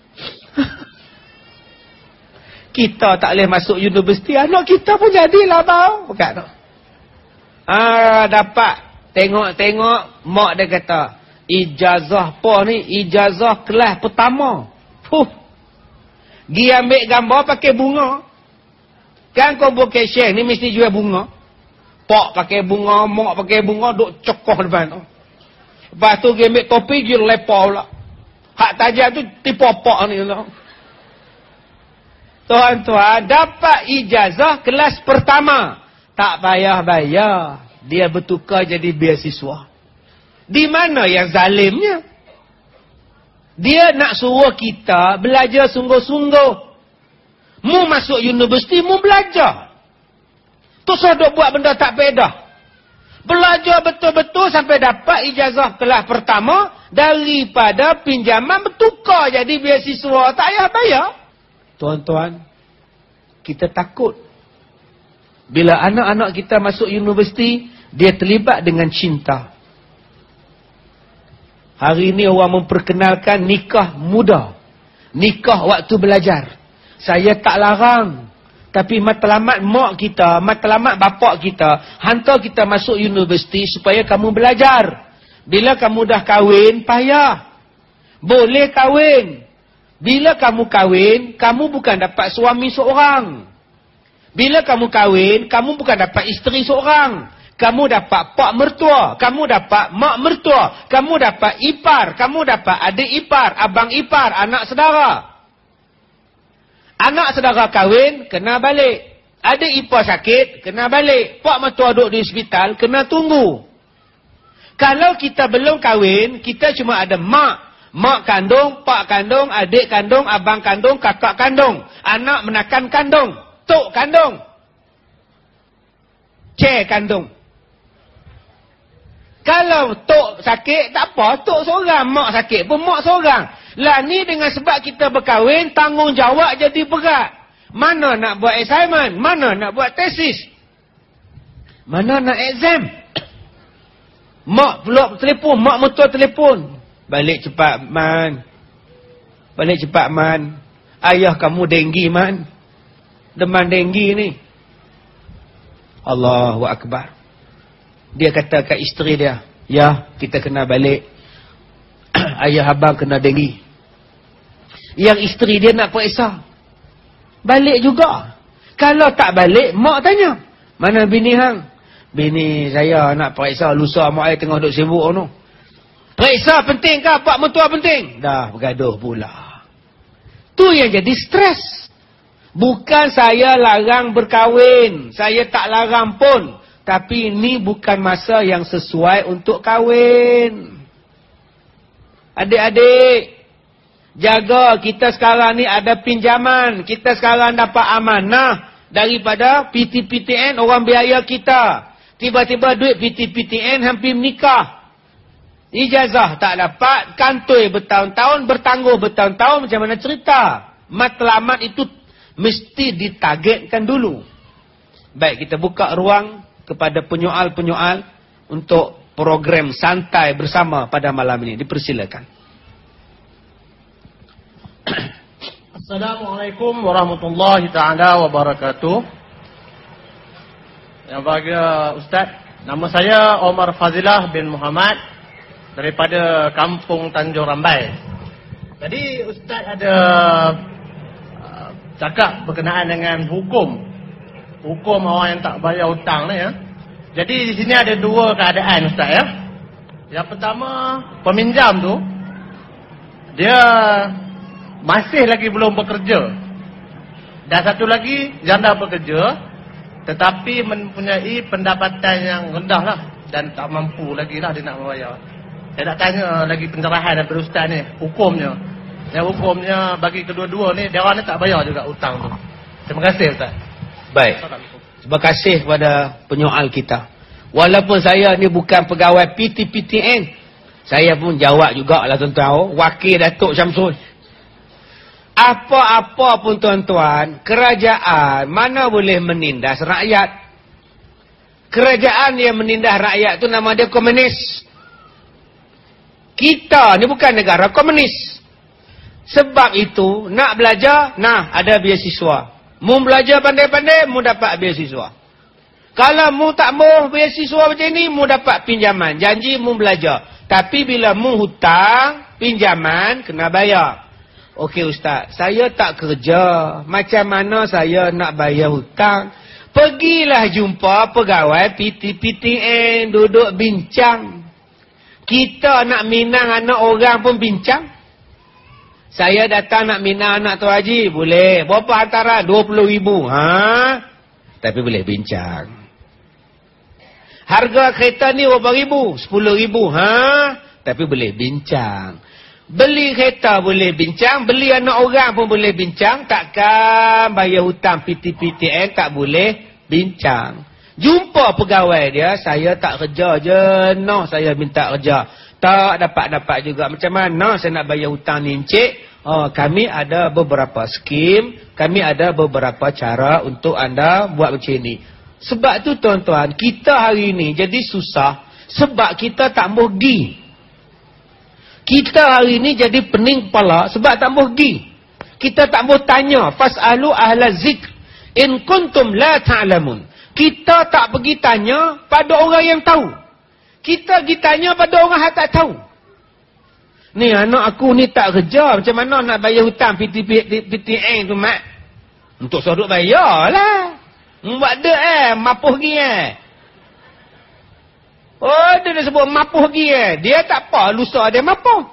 Kita tak boleh masuk universiti. Anak kita pun jadilah bau. Bukan tu. Ah, dapat. Tengok-tengok, mak dia kata, ijazah apa ni? Ijazah kelas pertama. Fuh. Gi ambil gambar pakai bunga. Kan convocation ni mesti jual bunga. Pak pakai bunga, mak pakai bunga, duk cokoh depan tu. Lepas tu gi ambil topi, gi lepa pula. Hak tajam tu tipu pak ni. Tuan-tuan, dapat ijazah kelas pertama. Tak payah bayar. Dia bertukar jadi beasiswa. Di mana yang zalimnya? Dia nak suruh kita belajar sungguh-sungguh. Mu masuk universiti, mu belajar. Tu sudah buat benda tak bedah. Belajar betul-betul sampai dapat ijazah kelas pertama, daripada pinjaman bertukar jadi beasiswa. Tak payah bayar. Tuan-tuan, kita takut. Bila anak-anak kita masuk universiti, dia terlibat dengan cinta. Hari ini orang memperkenalkan nikah muda. Nikah waktu belajar. Saya tak larang. Tapi matlamat mak kita, matlamat bapak kita, hantar kita masuk universiti supaya kamu belajar. Bila kamu dah kahwin, payah. Boleh kahwin. Bila kamu kahwin, kamu bukan dapat suami seorang. Bila kamu kahwin, kamu bukan dapat isteri seorang. Kamu dapat pak mertua, kamu dapat mak mertua, kamu dapat ipar, kamu dapat adik ipar, abang ipar, anak saudara. Anak saudara kahwin, kena balik. Adik ipar sakit, kena balik. Pak mertua duduk di hospital, kena tunggu. Kalau kita belum kahwin, kita cuma ada mak. Mak kandung, pak kandung, adik kandung, abang kandung, kakak kandung. Anak menakan kandung. Tok kandung. Cik kandung. Kalau tok sakit, tak apa. Tok seorang. Mak sakit pun mak seorang. Lah ni dengan sebab kita berkahwin, tanggungjawab jadi berat. Mana nak buat assignment? Mana nak buat tesis? Mana nak exam? Mak pula telefon. Mak mertua telefon. Balik cepat, Man. Balik cepat, Man. Ayah kamu denggi, Man. Demam denggi ni. Allahu Akbar. Dia kata kat isteri dia, ya, kita kena balik. Ayah abang kena denggi. Yang isteri dia nak periksa. Balik juga. Kalau tak balik, mak tanya, mana bini hang? Bini saya nak periksa, lusa mak saya tengah duduk sibuk tu. Periksa penting ke? Pak mertua penting? Dah bergaduh pula. Tu yang jadi stres. Bukan saya larang berkahwin. Saya tak larang pun. Tapi ini bukan masa yang sesuai untuk kahwin. Adik-adik, jaga, kita sekarang ni ada pinjaman. Kita sekarang dapat amanah daripada P T P T N, orang biaya kita. Tiba-tiba duit P T P T N hampir menikah. Ijazah tak dapat, kantoi bertahun-tahun, bertangguh bertahun-tahun, macam mana cerita? Matlamat itu mesti ditargetkan dulu. Baik, kita buka ruang kepada penyoal-penyoal untuk program santai bersama pada malam ini. Dipersilakan. Assalamualaikum warahmatullahi taala wabarakatuh. Yang bahagia Ustaz, nama saya Omar Fazilah bin Muhammad daripada Kampung Tanjung Rambai. Jadi Ustaz ada uh, cakap berkenaan dengan hukum hukum orang yang tak bayar hutang ni ya. Jadi di sini ada dua keadaan Ustaz ya. Yang pertama, peminjam tu dia masih lagi belum bekerja. Dan satu lagi, janda bekerja tetapi mempunyai pendapatan yang rendah lah dan tak mampu lagi lah dia nak membayar. Saya nak tanya lagi pencerahan daripada Ustaz ni, hukumnya. Yang hukumnya bagi kedua-dua ni, dia orang ni tak bayar juga hutang tu. Terima kasih Ustaz. Baik. Terima kasih kepada penyoal kita. Walaupun saya ni bukan pegawai P T P T N, saya pun jawab jugalah tuan-tuan. Wakil Datuk Syamsul. Apa-apa pun tuan-tuan, kerajaan mana boleh menindas rakyat. Kerajaan yang menindas rakyat tu nama dia komunis. Kita ni bukan negara komunis. Sebab itu, nak belajar, nah ada beasiswa. Mu belajar pandai-pandai, mu dapat beasiswa. Kalau mu tak mau beasiswa macam ni, mu dapat pinjaman. Janji mu belajar. Tapi bila mu hutang, pinjaman, kena bayar. Okey Ustaz, saya tak kerja. Macam mana saya nak bayar hutang? Pergilah jumpa pegawai P T P T N, duduk bincang. Kita nak minang anak orang pun bincang. Saya datang nak minang anak tu Haji, boleh. Berapa hantaran? dua puluh ribu. Ha? Tapi boleh bincang. Harga kereta ni berapa ribu? sepuluh ribu. Ha? Tapi boleh bincang. Beli kereta boleh bincang, beli anak orang pun boleh bincang. Takkan bayar hutang P T P T N tak boleh bincang. Jumpa pegawai dia, saya tak kerja je, no, saya minta kerja. Tak dapat-dapat juga. Macam mana saya nak bayar hutang ni encik? Oh, kami ada beberapa skim, kami ada beberapa cara untuk anda buat macam ni. Sebab tu tuan-tuan, kita hari ni jadi susah sebab kita tak mau pergi. Kita hari ni jadi pening kepala sebab tak mau pergi. Kita tak mau tanya. Fas'alu ahla zikr in kuntum la ta'lamun. Kita tak pergi tanya pada orang yang tahu. Kita pergi tanya pada orang yang tak tahu. Ni anak aku ni tak kerja. Macam mana nak bayar hutang P T P T N tu mak? Untuk suruh bayar lah. Buat dia eh. Mapuh pergi eh. Oh, dia dah sebut mapuh pergi eh. Dia tak apa, lusa dia mapuh.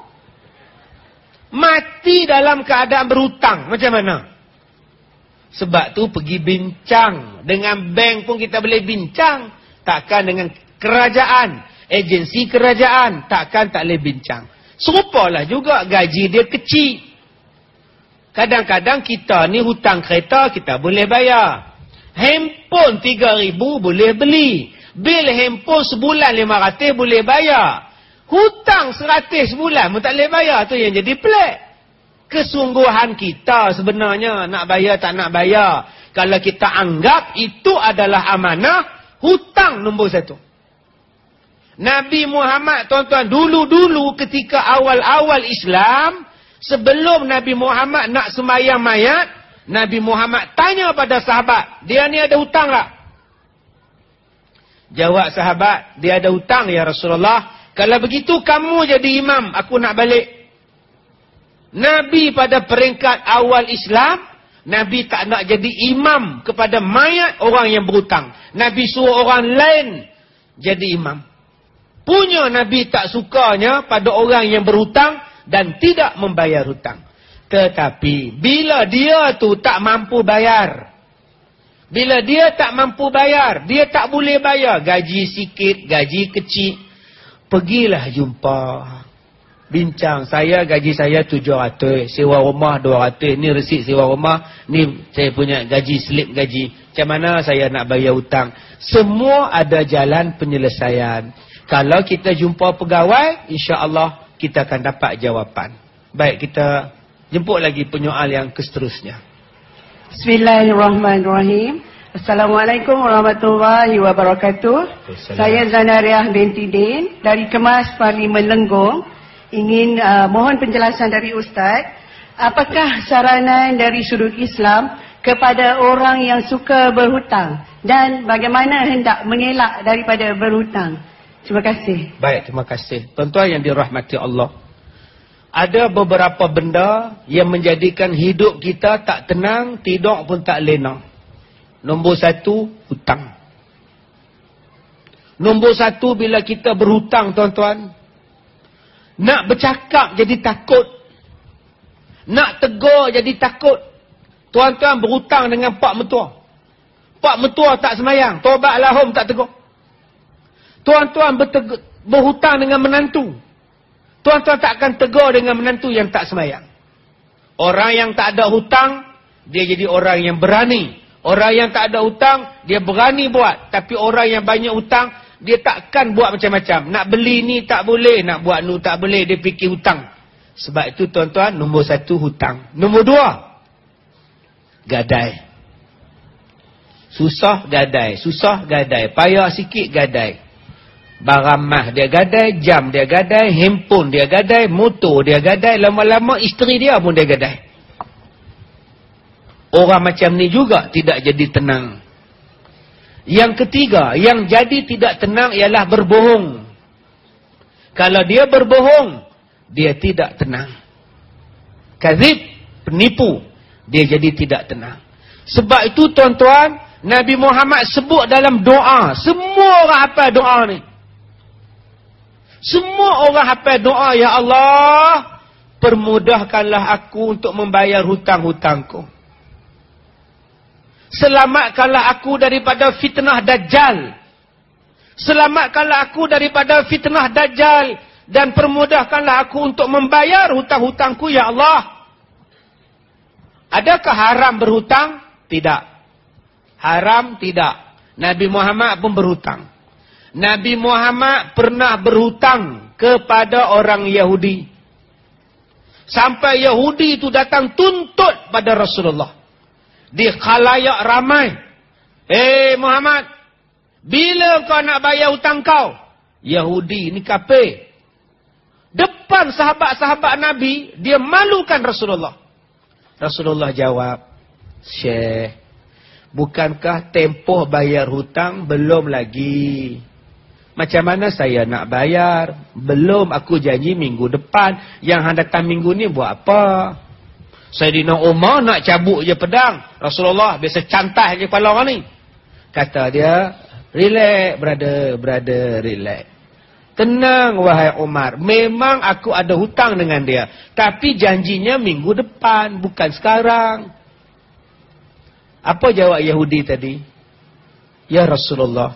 Mati dalam keadaan berhutang. Macam mana? Sebab tu pergi bincang. Dengan bank pun kita boleh bincang. Takkan dengan kerajaan, agensi kerajaan, takkan tak boleh bincang. Serupalah juga gaji dia kecil. Kadang-kadang kita ni hutang kereta kita boleh bayar. Handphone tiga ribu boleh beli. Bil handphone sebulan lima ratus boleh bayar. Hutang seratus sebulan pun tak boleh bayar. Tu yang jadi pelik. Kesungguhan kita sebenarnya nak bayar tak nak bayar. Kalau kita anggap itu adalah amanah, hutang nombor satu. Nabi Muhammad tuan-tuan dulu-dulu ketika awal-awal Islam, sebelum Nabi Muhammad nak sembahyang mayat, Nabi Muhammad tanya pada sahabat, dia ni ada hutang tak? Jawab sahabat, dia ada hutang ya Rasulullah. Kalau begitu kamu jadi imam, aku nak balik. Nabi pada peringkat awal Islam, Nabi tak nak jadi imam kepada mayat orang yang berhutang. Nabi suruh orang lain jadi imam. Punya Nabi tak sukanya pada orang yang berhutang dan tidak membayar hutang. Tetapi bila dia tu tak mampu bayar, bila dia tak mampu bayar, dia tak boleh bayar, gaji sikit, gaji kecil, pergilah jumpa, bincang, saya gaji saya tujuh ratus, sewa rumah dua ratus, ni resit sewa rumah, ni saya punya gaji, slip gaji, macam mana saya nak bayar hutang. Semua ada jalan penyelesaian. Kalau kita jumpa pegawai, insya-Allah kita akan dapat jawapan. Baik, kita jemput lagi penyoal yang seterusnya. Bismillahirrahmanirrahim. Assalamualaikum warahmatullahi wabarakatuh. Saya Zanariah binti Din dari Kemas Parlimen Lenggong. Ingin uh, mohon penjelasan dari Ustaz. Apakah saranan dari sudut Islam kepada orang yang suka berhutang dan bagaimana hendak mengelak daripada berhutang? Terima kasih. Baik, terima kasih. Tuan-tuan yang dirahmati Allah. Ada beberapa benda yang menjadikan hidup kita tak tenang, tidur pun tak lena. Nombor satu, hutang. Nombor satu, bila kita berhutang, tuan-tuan, nak bercakap jadi takut. Nak tegur jadi takut. Tuan-tuan berhutang dengan pak mertua. Pak mertua tak semayang, taubat lahum tak tegur. Tuan-tuan berhutang dengan menantu. Tuan-tuan tak akan tegur dengan menantu yang tak semayang. Orang yang tak ada hutang, dia jadi orang yang berani. Orang yang tak ada hutang, dia berani buat. Tapi orang yang banyak hutang, dia takkan buat macam-macam. Nak beli ni tak boleh, nak buat nu tak boleh, dia fikir hutang. Sebab itu tuan-tuan, nombor satu hutang. Nombor dua, gadai. Susah gadai, susah gadai, payah sikit gadai. Barang mah dia gadai, jam dia gadai, handphone dia gadai, motor dia gadai, lama-lama isteri dia pun dia gadai. Orang macam ni juga tidak jadi tenang. Yang ketiga, yang jadi tidak tenang ialah berbohong. Kalau dia berbohong, dia tidak tenang. Kazib, penipu, dia jadi tidak tenang. Sebab itu tuan-tuan, Nabi Muhammad sebut dalam doa, semua orang hafal doa ni. Semua orang hafal doa, ya Allah, permudahkanlah aku untuk membayar hutang-hutangku. Selamatkanlah aku daripada fitnah Dajjal. Selamatkanlah aku daripada fitnah Dajjal. Dan permudahkanlah aku untuk membayar hutang-hutangku, ya Allah. Adakah haram berhutang? Tidak. Haram tidak. Nabi Muhammad pun berhutang. Nabi Muhammad pernah berhutang kepada orang Yahudi. Sampai Yahudi itu datang tuntut pada Rasulullah. Di khalayak ramai. Eh Muhammad, bila kau nak bayar hutang kau? Yahudi ni kafir. Depan sahabat-sahabat Nabi, dia malukan Rasulullah. Rasulullah jawab, Syekh, bukankah tempoh bayar hutang belum lagi? Macam mana saya nak bayar? Belum, aku janji minggu depan. Yang hang datang minggu ni buat apa? Sayyidina Umar nak cabut je pedang. Rasulullah biasa cantai je kepala orang ni. Kata dia, relax brother, brother, relax. Tenang wahai Umar, memang aku ada hutang dengan dia. Tapi janjinya minggu depan, bukan sekarang. Apa jawab Yahudi tadi? Ya Rasulullah,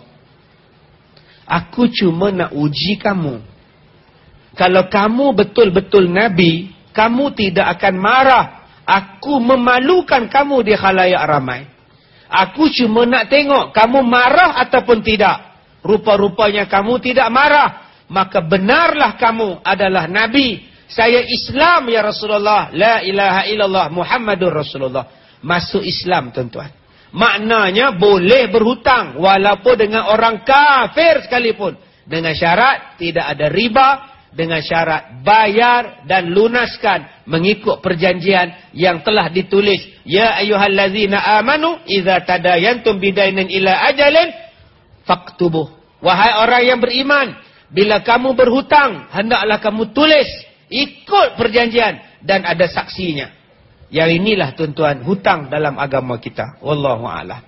aku cuma nak uji kamu. Kalau kamu betul-betul Nabi, kamu tidak akan marah. Aku memalukan kamu di khalayak ramai. Aku cuma nak tengok kamu marah ataupun tidak. Rupa-rupanya kamu tidak marah. Maka benarlah kamu adalah Nabi. Saya Islam ya Rasulullah. La ilaha illallah Muhammadur Rasulullah. Masuk Islam tuan-tuan. Maknanya boleh berhutang walaupun dengan orang kafir sekalipun. Dengan syarat tidak ada riba. Dengan syarat bayar dan lunaskan mengikut perjanjian yang telah ditulis. Ya ayyuhallazina amanu idza tadayantum bidainin ila ajalin faktubuh. Wahai orang yang beriman, bila kamu berhutang, hendaklah kamu tulis ikut perjanjian dan ada saksinya. Yang inilah tuan-tuan hutang dalam agama kita. Wallahu a'lam.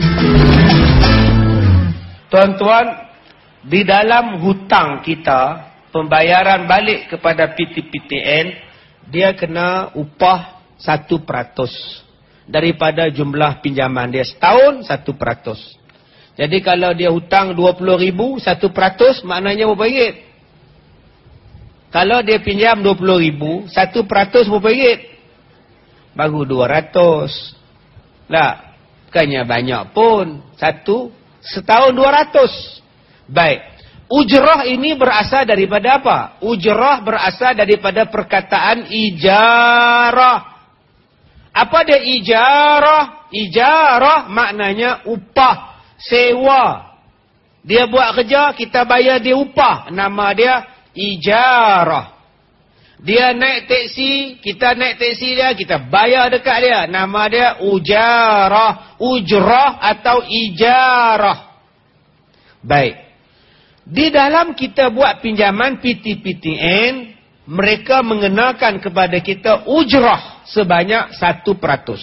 Tuan-tuan, di dalam hutang kita, pembayaran balik kepada P T P T N, dia kena upah satu peratus daripada jumlah pinjaman dia. Setahun satu peratus. Jadi kalau dia hutang dua puluh ribu, satu peratus maknanya berapa ringgit? Kalau dia pinjam dua puluh ribu, satu peratus berapa ringgit? Baru dua ratus. Lah, bukannya banyak pun. Satu, setahun dua ratus. Baik. Ujrah ini berasal daripada apa? Ujrah berasal daripada perkataan ijarah. Apa dia ijarah? Ijarah maknanya upah, sewa. Dia buat kerja, kita bayar dia upah. Nama dia ijarah. Dia naik teksi, kita naik teksi dia, kita bayar dekat dia. Nama dia ujarah, ujrah atau ijarah. Baik. Di dalam kita buat pinjaman P T P T N, mereka mengenakan kepada kita ujrah sebanyak satu peratus.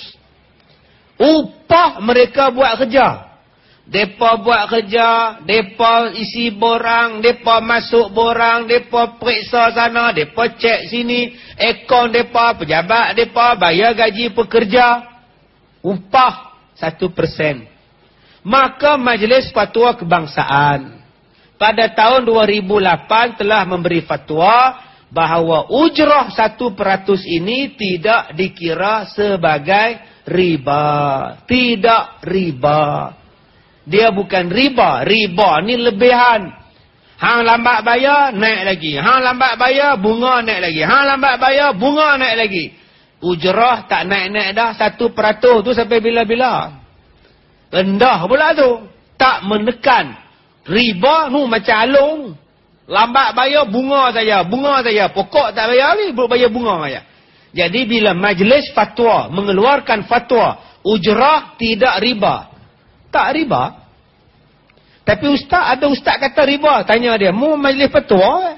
Upah mereka buat kerja. Depa buat kerja, depa isi borang, depa masuk borang, depa periksa sana, depa cek sini, akaun depa, pejabat depa, bayar gaji pekerja. Upah satu persen. Maka Majlis Fatwa Kebangsaan pada tahun dua ribu lapan telah memberi fatwa bahawa ujrah satu peratus ini tidak dikira sebagai riba. Tidak riba. Dia bukan riba. Riba ni lebihan. Hang lambat bayar, naik lagi. Hang lambat bayar, bunga naik lagi. Hang lambat bayar, bunga naik lagi. Ujrah tak naik-naik dah. Satu peratus tu sampai bila-bila. Rendah pula tu. Tak menekan. Riba nu macam alung. Lambat bayar, bunga saja. Bunga saja. Pokok tak bayar ni, boleh bayar bunga saja. Jadi bila Majlis Fatwa mengeluarkan fatwa, ujrah tidak riba. Tak riba. Tapi ustaz, ada ustaz kata riba. Tanya dia, mu Majlis Fatwa?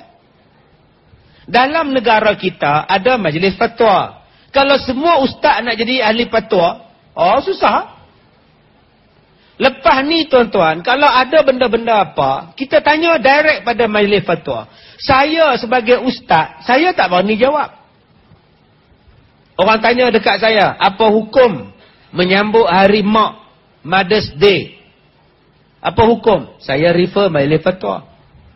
Dalam negara kita ada Majlis Fatwa. Kalau semua ustaz nak jadi ahli fatwa, oh susah. Lepas ni tuan-tuan, kalau ada benda-benda apa, kita tanya direct pada Majlis Fatwa. Saya sebagai ustaz, saya tak berani jawab. Orang tanya dekat saya, apa hukum menyambut hari mak, Mother's Day? Apa hukum? Saya refer Majlis Fatwa.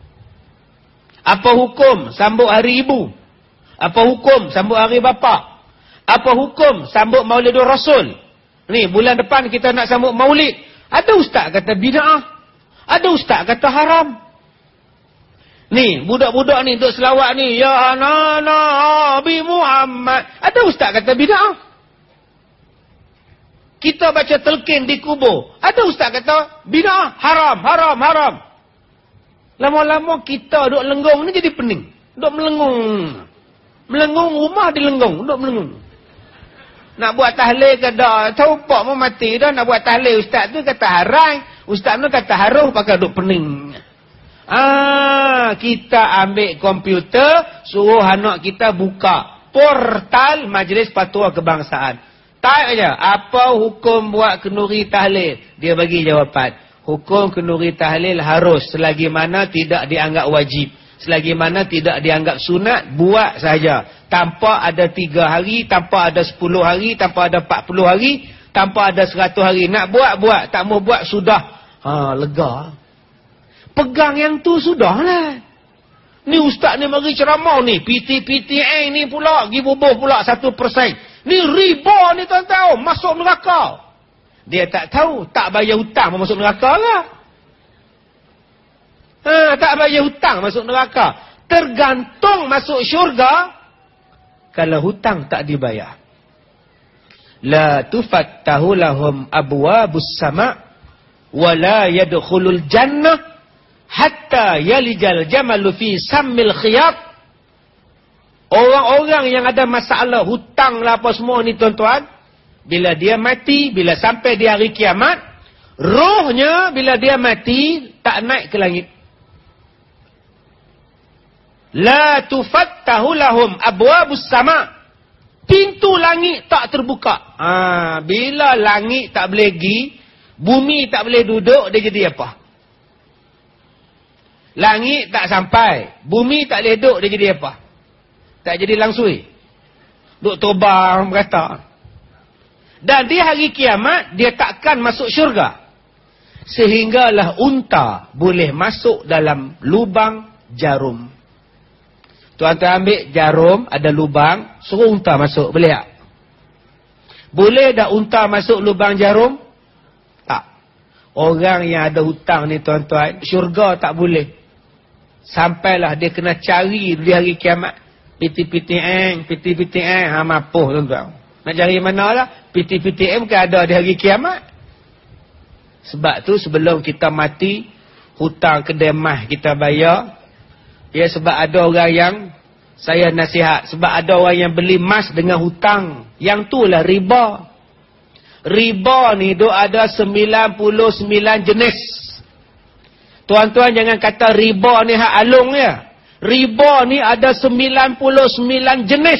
Apa hukum sambut hari ibu? Apa hukum sambut hari bapa? Apa hukum sambut Maulidur Rasul? Ni bulan depan kita nak sambut Maulid. Ada ustaz kata bid'ah. Ada ustaz kata haram. Ni budak-budak ni duk selawat ni, ya Nabi Muhammad. Ada ustaz kata bid'ah. Kita baca telkin di kubur. Ada ustaz kata bid'ah, haram, haram, haram. Lama-lama kita duk lenggong ni jadi pening. Duk melengung. Melengung rumah dilenggong, duk melengung. Nak buat tahlil ke dah, tahu pak mau mati dah nak buat tahlil. Ustaz tu kata haram, ustaz tu kata haruh, pakai duk pening. Ah, kita ambil komputer, suruh anak kita buka portal Majlis Fatwa Kebangsaan. Type aja, apa hukum buat kenduri tahlil? Dia bagi jawapan. Hukum kenduri tahlil harus selagi mana tidak dianggap wajib. Selagi mana tidak dianggap sunat, buat saja. Tanpa ada tiga hari, tanpa ada sepuluh hari, tanpa ada empat puluh hari, tanpa ada seratus hari. Nak buat, buat. Tak mau buat, sudah. Ha, lega. Pegang yang tu sudahlah. Ni ustaz ni mari ceramah ni. P T P T N ni pula. Pergi bubuh pula satu persen. Ni riba ni tuan-tuan. Masuk neraka. Dia tak tahu. Tak bayar hutang masuk neraka lah. Ha, tak bayar hutang masuk neraka. Tergantung masuk syurga kalau hutang tak dibayar. La tufattahu lahum abwabus sama' wa la yadkhulul jannah hatta yalijal jamalu fi sammil khiyat. Orang-orang yang ada masalah hutang lah apa semua ni tuan-tuan, bila dia mati, bila sampai di hari kiamat, rohnya bila dia mati tak naik ke langit. La tufattahu lahum abwabus sama'. Pintu langit tak terbuka. Ha, bila langit tak boleh pergi, bumi tak boleh duduk, dia jadi apa? Langit tak sampai, bumi tak boleh duduk, dia jadi apa? Tak jadi langsui. Duk terbang berkata. Dan di hari kiamat, dia takkan masuk syurga. Sehinggalah unta boleh masuk dalam lubang jarum. Tuan-tuan ambil jarum, ada lubang, suruh unta masuk. Boleh tak? Boleh tak unta masuk lubang jarum? Tak. Orang yang ada hutang ni tuan-tuan, syurga tak boleh. Sampailah dia kena cari di hari kiamat. P T P T N, P T P T N, ha mapuh tuan-tuan. Nak cari mana lah? P T P T M kan ada di hari kiamat. Sebab tu sebelum kita mati, hutang kedai mah kita bayar. Ya, sebab ada orang yang, saya nasihat, sebab ada orang yang beli emas dengan hutang. Yang tu lah riba. Riba ni duk ada sembilan puluh sembilan jenis. Tuan-tuan jangan kata riba ni hak alung ya. Riba ni ada sembilan puluh sembilan jenis.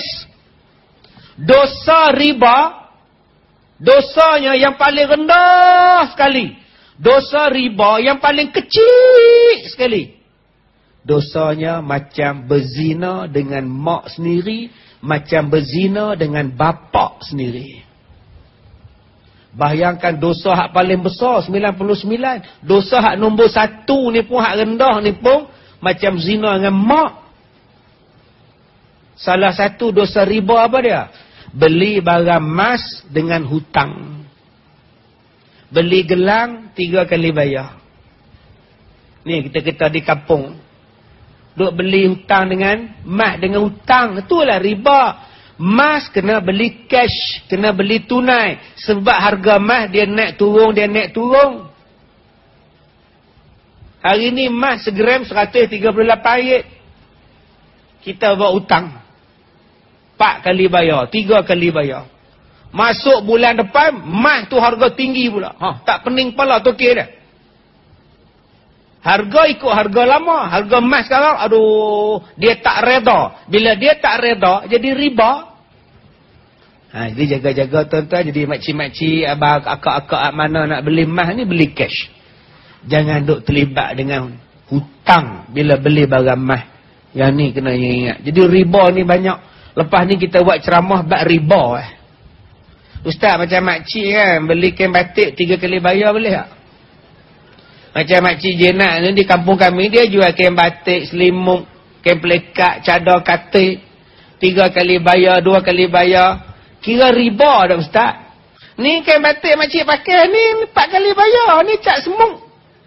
Dosa riba, dosanya yang paling rendah sekali. Dosa riba yang paling kecil sekali. Dosanya macam berzina dengan mak sendiri, macam berzina dengan bapak sendiri. Bayangkan dosa hak paling besar, sembilan puluh sembilan. Dosa hak nombor satu ni pun, hak rendah ni pun, macam zina dengan mak. Salah satu dosa riba apa dia? Beli barang emas dengan hutang. Beli gelang, tiga kali bayar. Ni kita-kita di kampung. Duk beli hutang dengan emas dengan hutang. Itulah riba. Emas kena beli cash, kena beli tunai. Sebab harga emas dia naik turun, dia naik turun. Hari ni emas segram seratus tiga puluh lapan ringgit. Kita buat hutang. Empat kali bayar, tiga kali bayar. Masuk bulan depan, emas tu harga tinggi pula. Ha, tak pening kepala tokek dia. Harga ikut harga lama. Harga emas sekarang, aduh, dia tak reda. Bila dia tak reda, jadi riba. Ha, jadi jaga-jaga tuan-tuan. Jadi makcik-makcik, abang, akak-akak mana nak beli emas ni, beli cash. Jangan duk terlibat dengan hutang bila beli barang emas. Yang ni kena ingat. Jadi riba ni banyak. Lepas ni kita buat ceramah bab riba. Eh. Ustaz macam makcik kan, beli kain batik tiga kali bayar boleh tak? Macam makcik Jenat ni di kampung kami, dia jual kain batik, selimut, kain pelekat, cadar katik. Tiga kali bayar, dua kali bayar. Kira riba dah Ustaz. Ni kain batik makcik pakai ni empat kali bayar. Ni cat semut.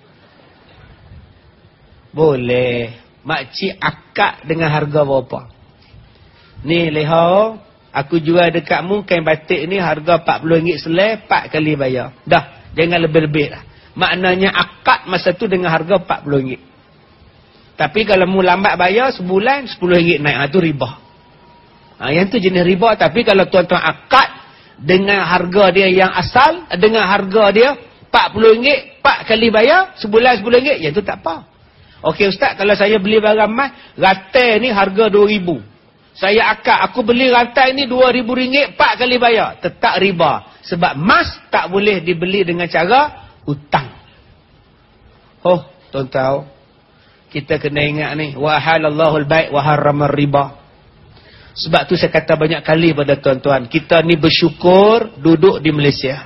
Boleh. Makcik akad dengan harga berapa? Ni leha, aku jual dekatmu kain batik ni harga empat puluh ringgit selai, empat kali bayar. Dah, jangan lebih-lebih lah. Maknanya akad masa tu dengan harga empat puluh ringgit. Tapi kalau mu lambat bayar sebulan sepuluh ringgit naik, ha, tu riba. Ha, yang tu jenis riba. Tapi kalau tuan-tuan akad dengan harga dia yang asal, dengan harga dia empat puluh ringgit, empat kali bayar, sebulan sepuluh ringgit, yang tu tak apa. Okey Ustaz, kalau saya beli barang emas, rantai ni harga dua ribu. Saya akad, aku beli rantai ni dua ribu ringgit, empat kali bayar. Tetap riba. Sebab emas tak boleh dibeli dengan cara hutang. Oh, tuan-tuan, kita kena ingat ni. Wa halallahu al-bai' wa harrama riba. Sebab tu saya kata banyak kali pada tuan-tuan, kita ni bersyukur duduk di Malaysia.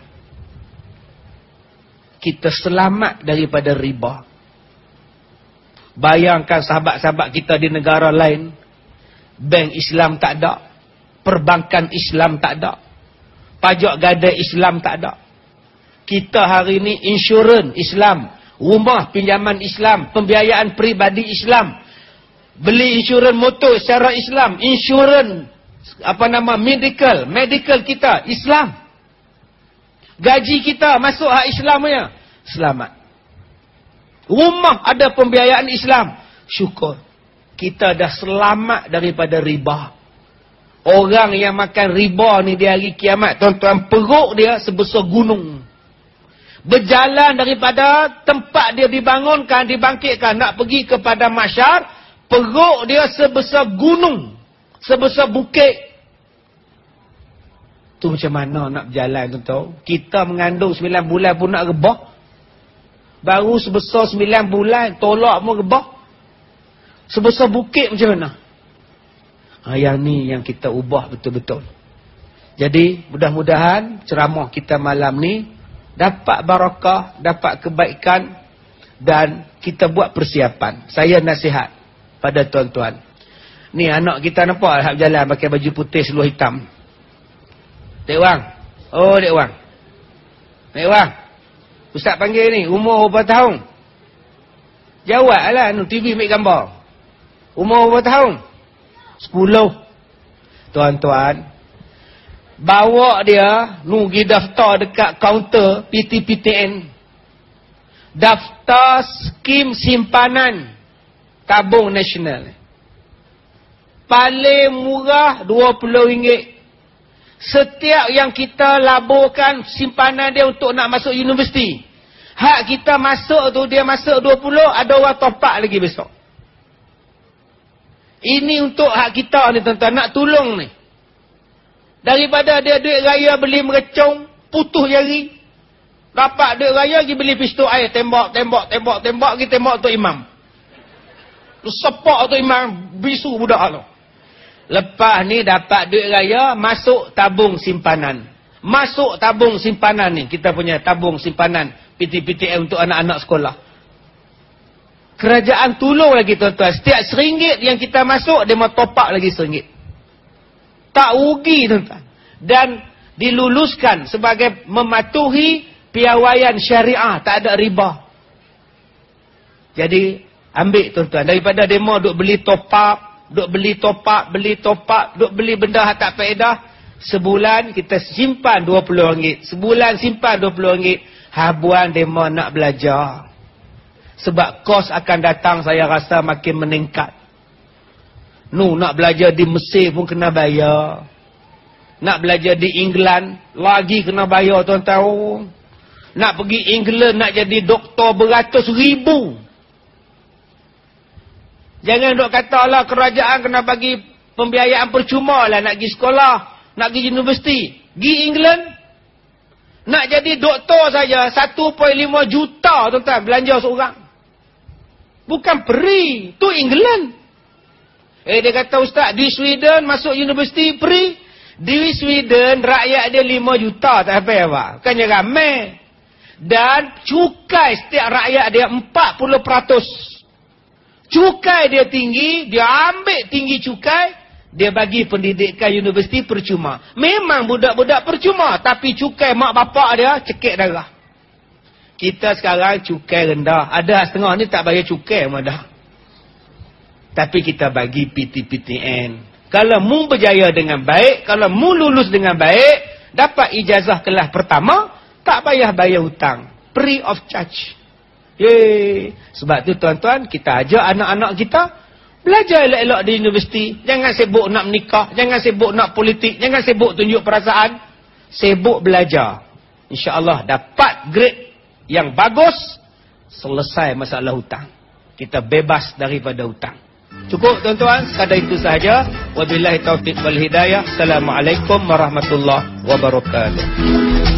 Kita selamat daripada riba. Bayangkan sahabat-sahabat kita di negara lain, bank Islam tak ada, perbankan Islam tak ada, pajak gadai Islam tak ada. Kita hari ni insurans Islam, rumah pinjaman Islam, pembiayaan peribadi Islam, beli insurans motor secara Islam, insurans apa nama medical, medical kita Islam. Gaji kita masuk hak Islamnya, selamat. Rumah ada pembiayaan Islam, syukur. Kita dah selamat daripada riba. Orang yang makan riba ni di hari kiamat, tuan-tuan, perut dia sebesar gunung. Berjalan daripada tempat dia dibangunkan, dibangkitkan, nak pergi kepada mahsyar, perut dia sebesar gunung, sebesar bukit. Tu macam mana nak berjalan, tuan-tuan? Kita mengandung sembilan bulan pun nak rebah. Baru sebesar sembilan bulan, tolak pun rebah. Sebesar bukit macam mana? Ha, yang ni yang kita ubah betul-betul. Jadi mudah-mudahan ceramah kita malam ni dapat barakah, dapat kebaikan, dan kita buat persiapan. Saya nasihat pada tuan-tuan. Ni anak kita nampak hak berjalan pakai baju putih seluar hitam. Dek Wang. Oh Dek Wang. Dek Wang. Ustaz panggil ni, umur berapa tahun? Jawablah, T V ambil gambar. Umur berapa tahun? Sepuluh. Tuan-tuan, bawa dia nugi daftar dekat kaunter P T P T N, daftar skim simpanan tabung nasional. Paling murah dua puluh ringgit. Setiap yang kita laburkan simpanan dia untuk nak masuk universiti, hak kita masuk tu, dia masuk dua puluh, ada orang top up lagi besok. Ini untuk hak kita ni tuan-tuan, nak tolong ni. Daripada dia duit raya beli merecong, putus jari, dapat duit raya pergi beli pistol air, tembak, tembak, tembak, tembak, pergi tembak Tok Imam. Tu sepak Tok Imam, bisu budak tu. Lepas ni dapat duit raya, masuk tabung simpanan. Masuk tabung simpanan ni, kita punya tabung simpanan P T P T N untuk anak-anak sekolah. Kerajaan tolong lagi tuan-tuan. Setiap seringgit yang kita masuk, dia mau top up lagi seringgit. Tak rugi tuan-tuan. Dan diluluskan sebagai mematuhi piawaian syariah, tak ada riba. Jadi ambil tuan-tuan, daripada dia mau duk beli top up, duk beli top up, beli top up, duk beli benda yang tak faedah, sebulan kita simpan dua puluh ringgit. Sebulan simpan dua puluh ringgit. Habuan dia mau nak belajar. Sebab kos akan datang, saya rasa makin meningkat. Nu, nak belajar di Mesir pun kena bayar. Nak belajar di England, lagi kena bayar tuan-tuan. Nak pergi England, nak jadi doktor beratus ribu. Jangan duk kata lah kerajaan kena bagi pembiayaan percuma lah nak pergi sekolah, nak pergi universiti. Pergi England, nak jadi doktor saja satu perpuluhan lima juta tuan-tuan belanja seorang. Bukan free, tu England. Eh dia kata ustaz, di Sweden masuk universiti free. Di Sweden rakyat dia lima juta, tak apa-apa. Bukannya ramai. Dan cukai setiap rakyat dia empat puluh peratus. Cukai dia tinggi, dia ambil tinggi cukai, dia bagi pendidikan universiti percuma. Memang budak-budak percuma, tapi cukai mak bapak dia cekik darah. Kita sekarang cukai rendah. Ada setengah ni tak bayar cukai pun dah. Tapi kita bagi P T P T N. Kalau mu berjaya dengan baik, kalau mu lulus dengan baik, dapat ijazah kelas pertama, tak payah bayar hutang. Free of charge. Yeay. Sebab tu tuan-tuan, kita ajak anak-anak kita belajar elok-elok di universiti. Jangan sibuk nak menikah, jangan sibuk nak politik, jangan sibuk tunjuk perasaan. Sibuk belajar. InsyaAllah dapat grade yang bagus, selesai masalah hutang. Kita bebas daripada hutang. Cukup tuan-tuan, sekadar itu sahaja. Wabillahi taufiq wal hidayah. Assalamualaikum warahmatullahi wabarakatuh.